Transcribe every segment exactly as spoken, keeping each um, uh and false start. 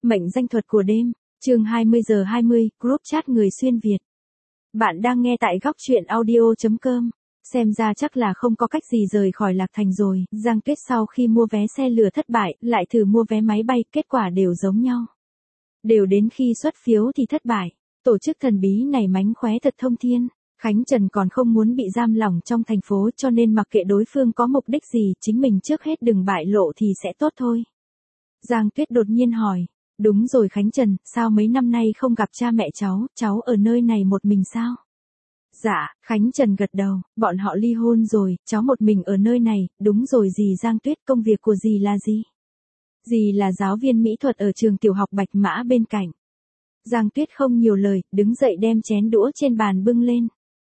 Mệnh danh thuật của đêm, chương hai mươi giờ hai mươi, group chat người xuyên Việt. Bạn đang nghe tại góc truyện audio chấm com. Xem ra chắc là không có cách gì rời khỏi Lạc Thành rồi. Giang Tuyết sau khi mua vé xe lửa thất bại, lại thử mua vé máy bay, kết quả đều giống nhau. Đều đến khi xuất phiếu thì thất bại. Tổ chức thần bí này mánh khóe thật thông thiên. Khánh Trần còn không muốn bị giam lỏng trong thành phố, cho nên mặc kệ đối phương có mục đích gì, chính mình trước hết đừng bại lộ thì sẽ tốt thôi. Giang Tuyết đột nhiên hỏi. Đúng rồi Khánh Trần, sao mấy năm nay không gặp cha mẹ cháu, cháu ở nơi này một mình sao? Dạ, Khánh Trần gật đầu, bọn họ ly hôn rồi, cháu một mình ở nơi này, đúng rồi dì Giang Tuyết, công việc của dì là gì? Dì là giáo viên mỹ thuật ở trường tiểu học Bạch Mã bên cạnh. Giang Tuyết không nhiều lời, đứng dậy đem chén đũa trên bàn bưng lên.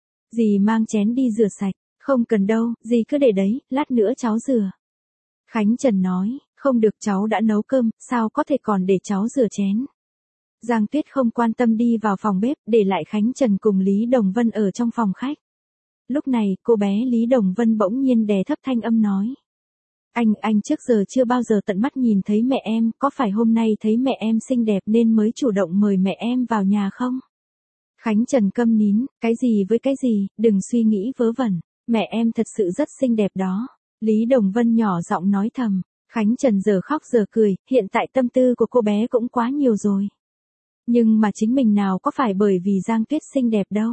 Dì mang chén đi rửa sạch, không cần đâu, dì cứ để đấy, lát nữa cháu rửa. Khánh Trần nói. Không được, cháu đã nấu cơm, sao có thể còn để cháu rửa chén. Giang Tuyết không quan tâm đi vào phòng bếp, để lại Khánh Trần cùng Lý Đồng Vân ở trong phòng khách. Lúc này, cô bé Lý Đồng Vân bỗng nhiên đè thấp thanh âm nói. Anh, anh trước giờ chưa bao giờ tận mắt nhìn thấy mẹ em, có phải hôm nay thấy mẹ em xinh đẹp nên mới chủ động mời mẹ em vào nhà không? Khánh Trần câm nín, cái gì với cái gì, đừng suy nghĩ vớ vẩn, mẹ em thật sự rất xinh đẹp đó. Lý Đồng Vân nhỏ giọng nói thầm. Khánh Trần giờ khóc giờ cười, hiện tại tâm tư của cô bé cũng quá nhiều rồi. Nhưng mà chính mình nào có phải bởi vì Giang Tuyết xinh đẹp đâu.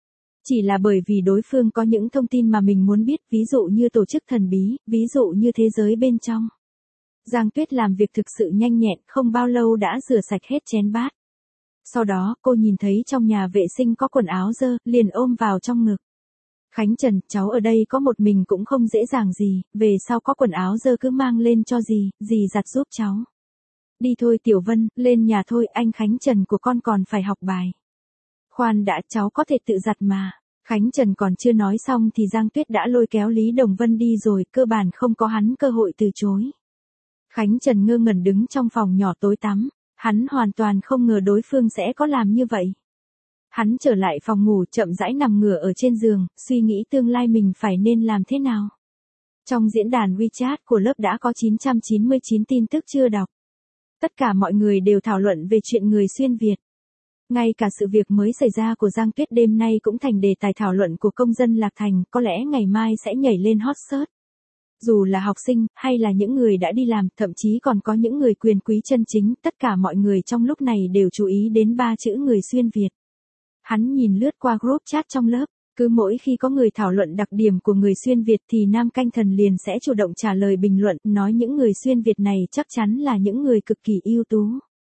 Chỉ là bởi vì đối phương có những thông tin mà mình muốn biết, ví dụ như tổ chức thần bí, ví dụ như thế giới bên trong. Giang Tuyết làm việc thực sự nhanh nhẹn, không bao lâu đã rửa sạch hết chén bát. Sau đó, cô nhìn thấy trong nhà vệ sinh có quần áo dơ, liền ôm vào trong ngực. Khánh Trần, cháu ở đây có một mình cũng không dễ dàng gì, về sau có quần áo dơ cứ mang lên cho dì, dì giặt giúp cháu. Đi thôi Tiểu Vân, lên nhà thôi, anh Khánh Trần của con còn phải học bài. Khoan đã, cháu có thể tự giặt mà. Khánh Trần còn chưa nói xong thì Giang Tuyết đã lôi kéo Lý Đồng Vân đi rồi, cơ bản không có hắn cơ hội từ chối. Khánh Trần ngơ ngẩn đứng trong phòng nhỏ tối tăm, hắn hoàn toàn không ngờ đối phương sẽ có làm như vậy. Hắn trở lại phòng ngủ chậm rãi nằm ngửa ở trên giường, suy nghĩ tương lai mình phải nên làm thế nào. Trong diễn đàn WeChat của lớp đã có chín trăm chín mươi chín tin tức chưa đọc. Tất cả mọi người đều thảo luận về chuyện người xuyên Việt. Ngay cả sự việc mới xảy ra của Giang Tuyết đêm nay cũng thành đề tài thảo luận của công dân Lạc Thành, có lẽ ngày mai sẽ nhảy lên hot search. Dù là học sinh, hay là những người đã đi làm, thậm chí còn có những người quyền quý chân chính, tất cả mọi người trong lúc này đều chú ý đến ba chữ người xuyên Việt. Hắn nhìn lướt qua group chat trong lớp, cứ mỗi khi có người thảo luận đặc điểm của người xuyên Việt thì Nam Canh Thần liền sẽ chủ động trả lời bình luận, nói những người xuyên Việt này chắc chắn là những người cực kỳ ưu tú.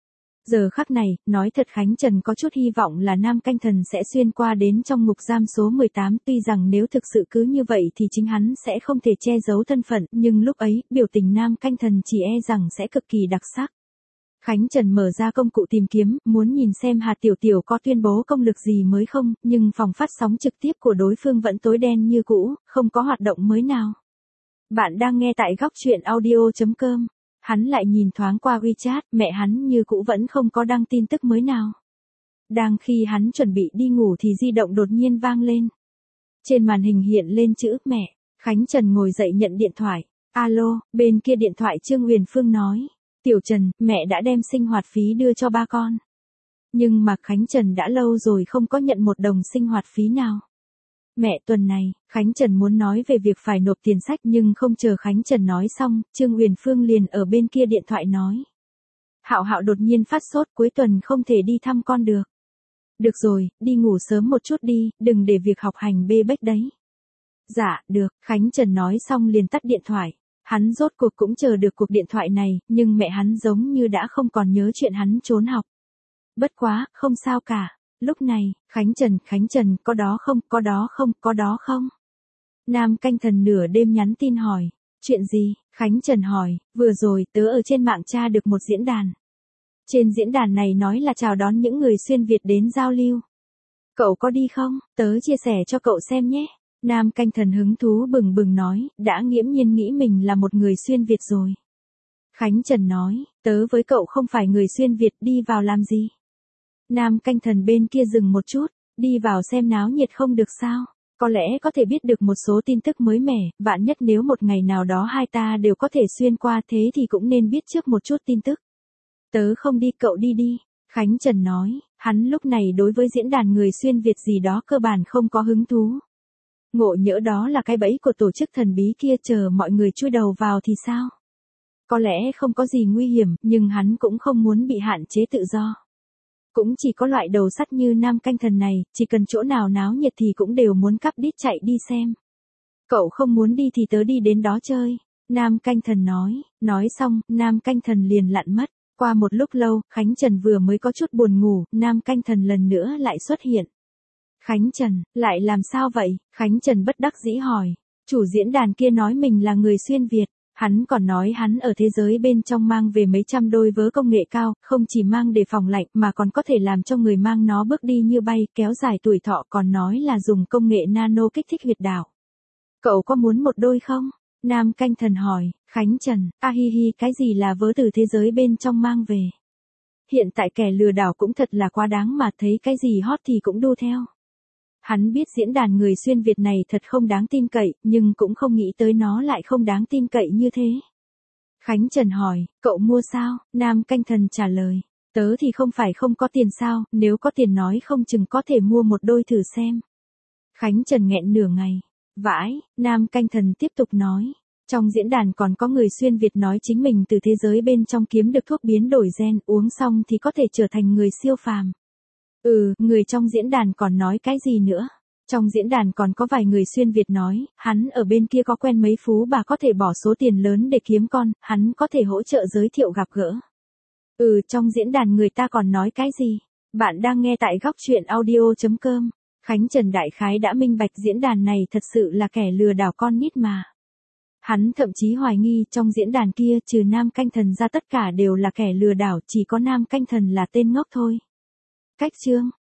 Giờ khắc này, nói thật Khánh Trần có chút hy vọng là Nam Canh Thần sẽ xuyên qua đến trong ngục giam số mười tám, tuy rằng nếu thực sự cứ như vậy thì chính hắn sẽ không thể che giấu thân phận, nhưng lúc ấy, biểu tình Nam Canh Thần chỉ e rằng sẽ cực kỳ đặc sắc. Khánh Trần mở ra công cụ tìm kiếm, muốn nhìn xem Hà Tiểu Tiểu có tuyên bố công lực gì mới không, nhưng phòng phát sóng trực tiếp của đối phương vẫn tối đen như cũ, không có hoạt động mới nào. Bạn đang nghe tại góc truyện audio chấm com. Hắn lại nhìn thoáng qua WeChat, mẹ hắn như cũ vẫn không có đăng tin tức mới nào. Đang khi hắn chuẩn bị đi ngủ thì di động đột nhiên vang lên. Trên màn hình hiện lên chữ mẹ, Khánh Trần ngồi dậy nhận điện thoại. Alo, bên kia điện thoại Trương Huyền Phương nói. Tiểu Trần, mẹ đã đem sinh hoạt phí đưa cho ba con. Nhưng mà Khánh Trần đã lâu rồi không có nhận một đồng sinh hoạt phí nào. Mẹ tuần này, Khánh Trần muốn nói về việc phải nộp tiền sách nhưng không chờ Khánh Trần nói xong, Trương Huyền Phương liền ở bên kia điện thoại nói. Hạo Hạo đột nhiên phát sốt, cuối tuần không thể đi thăm con được. Được rồi, đi ngủ sớm một chút đi, đừng để việc học hành bê bết đấy. Dạ, được, Khánh Trần nói xong liền tắt điện thoại. Hắn rốt cuộc cũng chờ được cuộc điện thoại này, nhưng mẹ hắn giống như đã không còn nhớ chuyện hắn trốn học. Bất quá, không sao cả. Lúc này, Khánh Trần, Khánh Trần, có đó không, có đó không, có đó không? Nam Canh Thần nửa đêm nhắn tin hỏi. Chuyện gì? Khánh Trần hỏi, vừa rồi, tớ ở trên mạng tra được một diễn đàn. Trên diễn đàn này nói là chào đón những người xuyên Việt đến giao lưu. Cậu có đi không? Tớ chia sẻ cho cậu xem nhé. Nam Canh Thần hứng thú bừng bừng nói, đã nghiễm nhiên nghĩ mình là một người xuyên Việt rồi. Khánh Trần nói, tớ với cậu không phải người xuyên Việt, đi vào làm gì? Nam Canh Thần bên kia dừng một chút, đi vào xem náo nhiệt không được sao? Có lẽ có thể biết được một số tin tức mới mẻ, vạn nhất nếu một ngày nào đó hai ta đều có thể xuyên qua thế thì cũng nên biết trước một chút tin tức. Tớ không đi, cậu đi đi. Khánh Trần nói, hắn lúc này đối với diễn đàn người xuyên Việt gì đó cơ bản không có hứng thú. Ngộ nhỡ đó là cái bẫy của tổ chức thần bí kia chờ mọi người chui đầu vào thì sao? Có lẽ không có gì nguy hiểm, nhưng hắn cũng không muốn bị hạn chế tự do. Cũng chỉ có loại đầu sắt như Nam Canh Thần này, chỉ cần chỗ nào náo nhiệt thì cũng đều muốn cắp đít chạy đi xem. Cậu không muốn đi thì tớ đi đến đó chơi. Nam Canh Thần nói, nói xong, Nam Canh Thần liền lặn mất. Qua một lúc lâu, Khánh Trần vừa mới có chút buồn ngủ, Nam Canh Thần lần nữa lại xuất hiện. Khánh Trần, lại làm sao vậy? Khánh Trần bất đắc dĩ hỏi. Chủ diễn đàn kia nói mình là người xuyên Việt. Hắn còn nói hắn ở thế giới bên trong mang về mấy trăm đôi vớ công nghệ cao, không chỉ mang để phòng lạnh mà còn có thể làm cho người mang nó bước đi như bay, kéo dài tuổi thọ, còn nói là dùng công nghệ nano kích thích huyệt đạo. Cậu có muốn một đôi không? Nam Canh Thần hỏi. Khánh Trần, a hi hi, cái gì là vớ từ thế giới bên trong mang về? Hiện tại kẻ lừa đảo cũng thật là quá đáng mà, thấy cái gì hot thì cũng đu theo. Hắn biết diễn đàn người xuyên Việt này thật không đáng tin cậy, nhưng cũng không nghĩ tới nó lại không đáng tin cậy như thế. Khánh Trần hỏi, cậu mua sao? Nam Canh Thần trả lời, tớ thì không phải không có tiền sao, nếu có tiền nói không chừng có thể mua một đôi thử xem. Khánh Trần nghẹn nửa ngày. Vãi, Nam Canh Thần tiếp tục nói. Trong diễn đàn còn có người xuyên Việt nói chính mình từ thế giới bên trong kiếm được thuốc biến đổi gen, uống xong thì có thể trở thành người siêu phàm. Ừ, người trong diễn đàn còn nói cái gì nữa? Trong diễn đàn còn có vài người xuyên Việt nói, hắn ở bên kia có quen mấy phú bà có thể bỏ số tiền lớn để kiếm con, hắn có thể hỗ trợ giới thiệu gặp gỡ. Ừ, trong diễn đàn người ta còn nói cái gì? Bạn đang nghe tại góc truyện audio chấm com. Khánh Trần đại khái đã minh bạch diễn đàn này thật sự là kẻ lừa đảo con nít mà. Hắn thậm chí hoài nghi trong diễn đàn kia trừ Nam Canh Thần ra tất cả đều là kẻ lừa đảo, chỉ có Nam Canh Thần là tên ngốc thôi. Cách chương